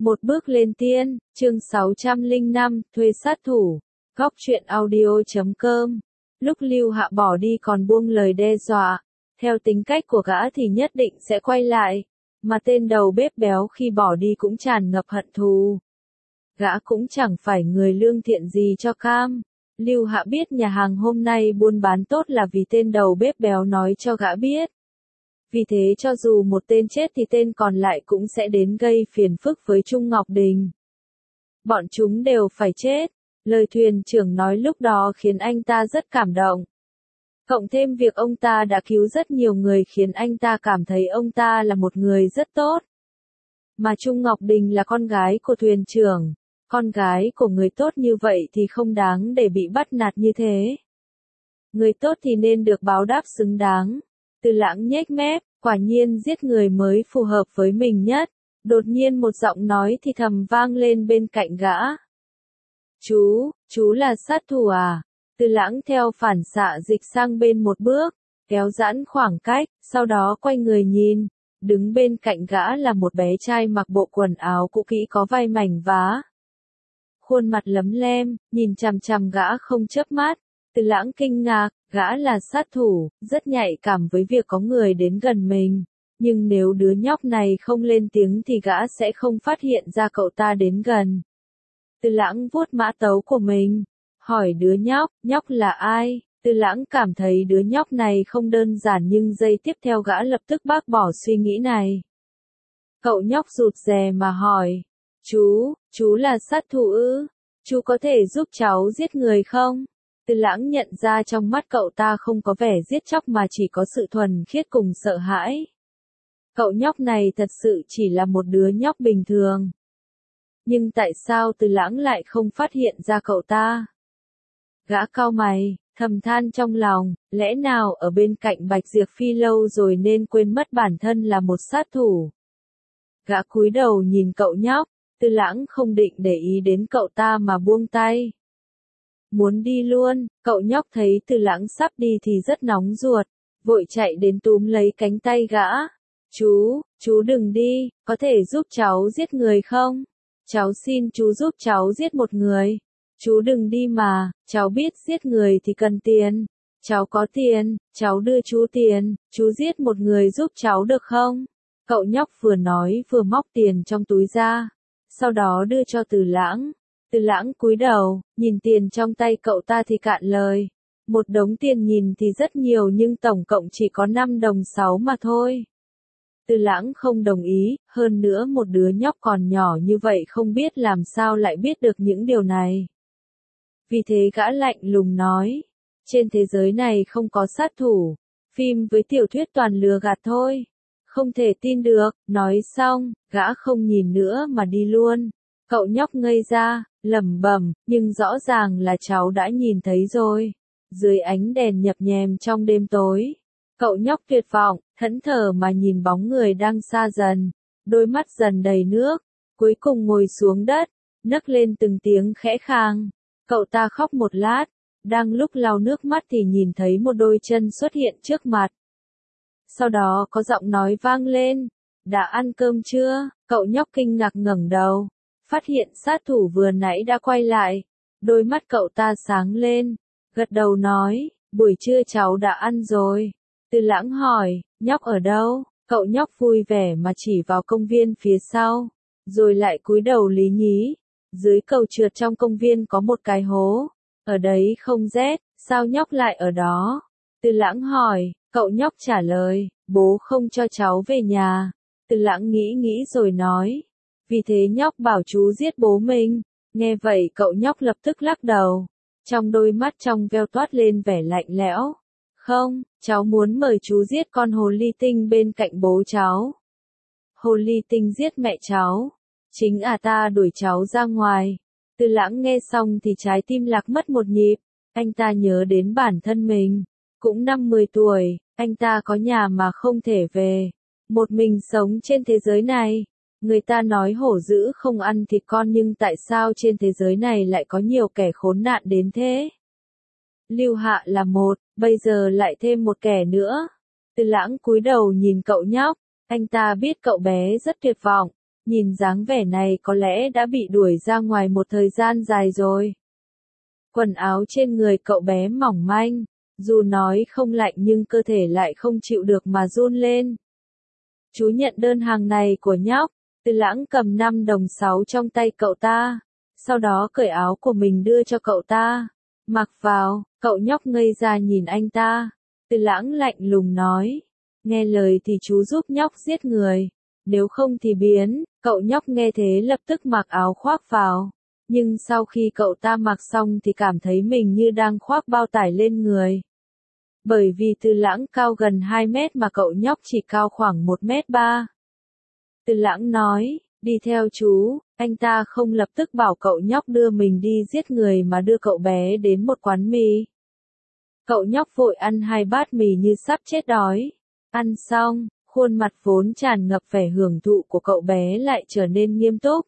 Một bước lên tiên, chương 605, thuê sát thủ. Góc truyện audio.com. Lúc Lưu Hạ bỏ đi còn buông lời đe dọa. Theo tính cách của gã thì nhất định sẽ quay lại. Mà tên đầu bếp béo khi bỏ đi cũng tràn ngập hận thù. Gã cũng chẳng phải người lương thiện gì cho cam. Lưu Hạ biết nhà hàng hôm nay buôn bán tốt là vì tên đầu bếp béo nói cho gã biết. Vì thế cho dù một tên chết thì tên còn lại cũng sẽ đến gây phiền phức với Trung Ngọc Đình. Bọn chúng đều phải chết. Lời thuyền trưởng nói lúc đó khiến anh ta rất cảm động. Cộng thêm việc ông ta đã cứu rất nhiều người khiến anh ta cảm thấy ông ta là một người rất tốt. Mà Trung Ngọc Đình là con gái của thuyền trưởng. Con gái của người tốt như vậy thì không đáng để bị bắt nạt như thế. Người tốt thì nên được báo đáp xứng đáng. Từ Lãng nhếch mép, quả nhiên giết người mới phù hợp với mình nhất. Đột nhiên một giọng nói thì thầm vang lên bên cạnh gã. Chú là sát thủ à? Từ Lãng theo phản xạ dịch sang bên một bước, kéo giãn khoảng cách, sau đó quay người nhìn. Đứng bên cạnh gã là một bé trai mặc bộ quần áo cũ kỹ có vai mảnh vá. Khuôn mặt lấm lem, nhìn chằm chằm gã không chớp mắt. Từ Lãng kinh ngạc, gã là sát thủ, rất nhạy cảm với việc có người đến gần mình. Nhưng nếu đứa nhóc này không lên tiếng thì gã sẽ không phát hiện ra cậu ta đến gần. Từ Lãng vuốt mã tấu của mình, hỏi đứa nhóc là ai? Từ Lãng cảm thấy đứa nhóc này không đơn giản nhưng giây tiếp theo gã lập tức bác bỏ suy nghĩ này. Cậu nhóc rụt rè mà hỏi, chú là sát thủ ư? Chú có thể giúp cháu giết người không? Từ Lãng nhận ra trong mắt cậu ta không có vẻ giết chóc mà chỉ có sự thuần khiết cùng sợ hãi. Cậu nhóc này thật sự chỉ là một đứa nhóc bình thường. Nhưng tại sao Từ Lãng lại không phát hiện ra cậu ta? Gã cau mày, thầm than trong lòng, lẽ nào ở bên cạnh Bạch Diệp Phi lâu rồi nên quên mất bản thân là một sát thủ. Gã cúi đầu nhìn cậu nhóc, Từ Lãng không định để ý đến cậu ta mà buông tay. Muốn đi luôn, cậu nhóc thấy Từ Lãng sắp đi thì rất nóng ruột, vội chạy đến túm lấy cánh tay gã. Chú đừng đi, có thể giúp cháu giết người không? Cháu xin chú giúp cháu giết một người. Chú đừng đi mà, cháu biết giết người thì cần tiền. Cháu có tiền, cháu đưa chú tiền, chú giết một người giúp cháu được không? Cậu nhóc vừa nói vừa móc tiền trong túi ra, sau đó đưa cho Từ Lãng. Từ Lãng cúi đầu, nhìn tiền trong tay cậu ta thì cạn lời. Một đống tiền nhìn thì rất nhiều nhưng tổng cộng chỉ có 5 đồng 6 mà thôi. Từ Lãng không đồng ý, hơn nữa một đứa nhóc còn nhỏ như vậy không biết làm sao lại biết được những điều này. Vì thế gã lạnh lùng nói, trên thế giới này không có sát thủ, phim với tiểu thuyết toàn lừa gạt thôi. Không thể tin được, nói xong, gã không nhìn nữa mà đi luôn. Cậu nhóc ngây ra, lẩm bẩm, nhưng rõ ràng là cháu đã nhìn thấy rồi. Dưới ánh đèn nhập nhèm trong đêm tối, cậu nhóc tuyệt vọng, thẫn thờ mà nhìn bóng người đang xa dần, đôi mắt dần đầy nước, cuối cùng ngồi xuống đất, nấc lên từng tiếng khẽ khàng. Cậu ta khóc một lát, đang lúc lau nước mắt thì nhìn thấy một đôi chân xuất hiện trước mặt. Sau đó có giọng nói vang lên, đã ăn cơm chưa? Cậu nhóc kinh ngạc ngẩng đầu, phát hiện sát thủ vừa nãy đã quay lại. Đôi mắt cậu ta sáng lên, gật đầu nói, buổi trưa cháu đã ăn rồi. Từ Lãng hỏi, nhóc ở đâu? Cậu nhóc vui vẻ mà chỉ vào công viên phía sau, rồi lại cúi đầu lý nhí. Dưới cầu trượt trong công viên có một cái hố, ở đấy không rét, sao nhóc lại ở đó? Từ Lãng hỏi, cậu nhóc trả lời, bố không cho cháu về nhà. Từ Lãng nghĩ rồi nói, vì thế nhóc bảo chú giết bố mình. Nghe vậy cậu nhóc lập tức lắc đầu, trong đôi mắt trong veo toát lên vẻ lạnh lẽo. Không, cháu muốn mời chú giết con hồ ly tinh bên cạnh bố cháu. Hồ ly tinh giết mẹ cháu. Chính ta đuổi cháu ra ngoài. Từ Lãng nghe xong thì trái tim lạc mất một nhịp. Anh ta nhớ đến bản thân mình. Cũng 50 tuổi, anh ta có nhà mà không thể về. Một mình sống trên thế giới này. Người ta nói hổ dữ không ăn thịt con nhưng tại sao trên thế giới này lại có nhiều kẻ khốn nạn đến thế? Lưu Hạ là một, bây giờ lại thêm một kẻ nữa. Từ Lãng cúi đầu nhìn cậu nhóc, anh ta biết cậu bé rất tuyệt vọng, nhìn dáng vẻ này có lẽ đã bị đuổi ra ngoài một thời gian dài rồi. Quần áo trên người cậu bé mỏng manh, dù nói không lạnh nhưng cơ thể lại không chịu được mà run lên. Chú nhận đơn hàng này của nhóc. Từ Lãng cầm 5 đồng 6 trong tay cậu ta, sau đó cởi áo của mình đưa cho cậu ta. Mặc vào, cậu nhóc ngây ra nhìn anh ta. Từ Lãng lạnh lùng nói, nghe lời thì chú giúp nhóc giết người, nếu không thì biến. Cậu nhóc nghe thế lập tức mặc áo khoác vào, nhưng sau khi cậu ta mặc xong thì cảm thấy mình như đang khoác bao tải lên người. Bởi vì Từ Lãng cao gần 2 mét mà cậu nhóc chỉ cao khoảng 1m3. Từ Lãng nói, đi theo chú. Anh ta không lập tức bảo cậu nhóc đưa mình đi giết người mà đưa cậu bé đến một quán mì. Cậu nhóc vội ăn 2 bát mì như sắp chết đói. Ăn xong, khuôn mặt vốn tràn ngập vẻ hưởng thụ của cậu bé lại trở nên nghiêm túc.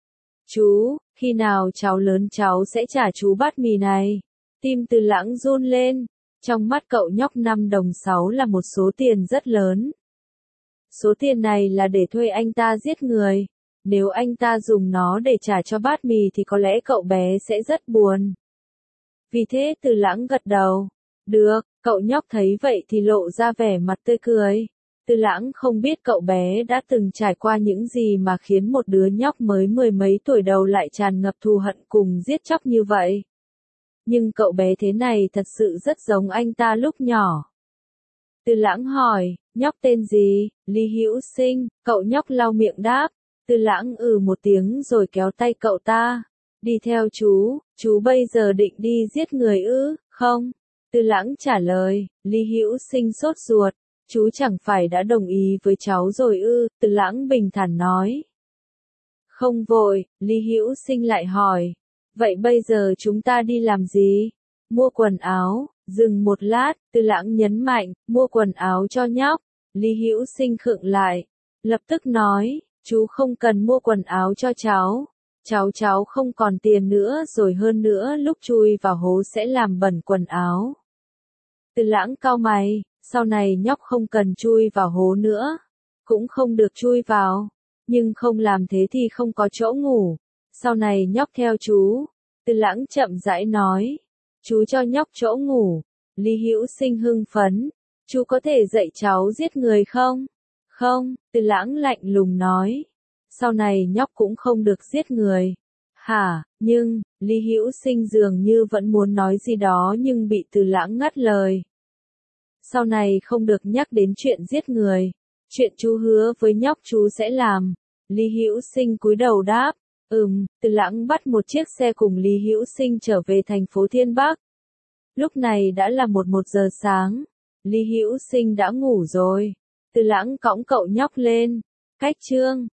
Chú, khi nào cháu lớn cháu sẽ trả chú bát mì này. Tim Từ Lãng run lên. Trong mắt cậu nhóc 5 đồng 6 là một số tiền rất lớn. Số tiền này là để thuê anh ta giết người. Nếu anh ta dùng nó để trả cho bát mì thì có lẽ cậu bé sẽ rất buồn. Vì thế Từ Lãng gật đầu. Được, cậu nhóc thấy vậy thì lộ ra vẻ mặt tươi cười. Từ Lãng không biết cậu bé đã từng trải qua những gì mà khiến một đứa nhóc mới 10 mấy tuổi đầu lại tràn ngập thù hận cùng giết chóc như vậy. Nhưng cậu bé thế này thật sự rất giống anh ta lúc nhỏ. Từ Lãng hỏi, nhóc tên gì? Lý Hữu Sinh. Cậu nhóc lau miệng đáp. Từ Lãng một tiếng rồi kéo tay cậu ta. Đi theo chú bây giờ định đi giết người ư? Không. Từ Lãng trả lời. Lý Hữu Sinh sốt ruột. Chú chẳng phải đã đồng ý với cháu rồi ư? Từ Lãng bình thản nói. Không vội. Lý Hữu Sinh lại hỏi. Vậy bây giờ chúng ta đi làm gì? Mua quần áo. Dừng một lát, Từ Lãng nhấn mạnh, mua quần áo cho nhóc. Lý Hữu Sinh khựng lại, lập tức nói, chú không cần mua quần áo cho cháu. Cháu không còn tiền nữa rồi, hơn nữa lúc chui vào hố sẽ làm bẩn quần áo. Từ Lãng cau mày, sau này nhóc không cần chui vào hố nữa, cũng không được chui vào, nhưng không làm thế thì không có chỗ ngủ. Sau này nhóc theo chú. Từ Lãng chậm rãi nói. Chú cho nhóc chỗ ngủ. Lý Hữu Sinh hưng phấn. Chú có thể dạy cháu giết người không? Không, Từ Lãng lạnh lùng nói. Sau này nhóc cũng không được giết người. Hả, nhưng, Lý Hữu Sinh dường như vẫn muốn nói gì đó nhưng bị Từ Lãng ngắt lời. Sau này không được nhắc đến chuyện giết người. Chuyện chú hứa với nhóc chú sẽ làm. Lý Hữu Sinh cúi đầu đáp. Từ Lãng bắt một chiếc xe cùng Lý Hữu Sinh trở về thành phố Thiên Bắc. Lúc này đã là 1 giờ sáng. Lý Hữu Sinh đã ngủ rồi. Từ Lãng cõng cậu nhóc lên. Cách chương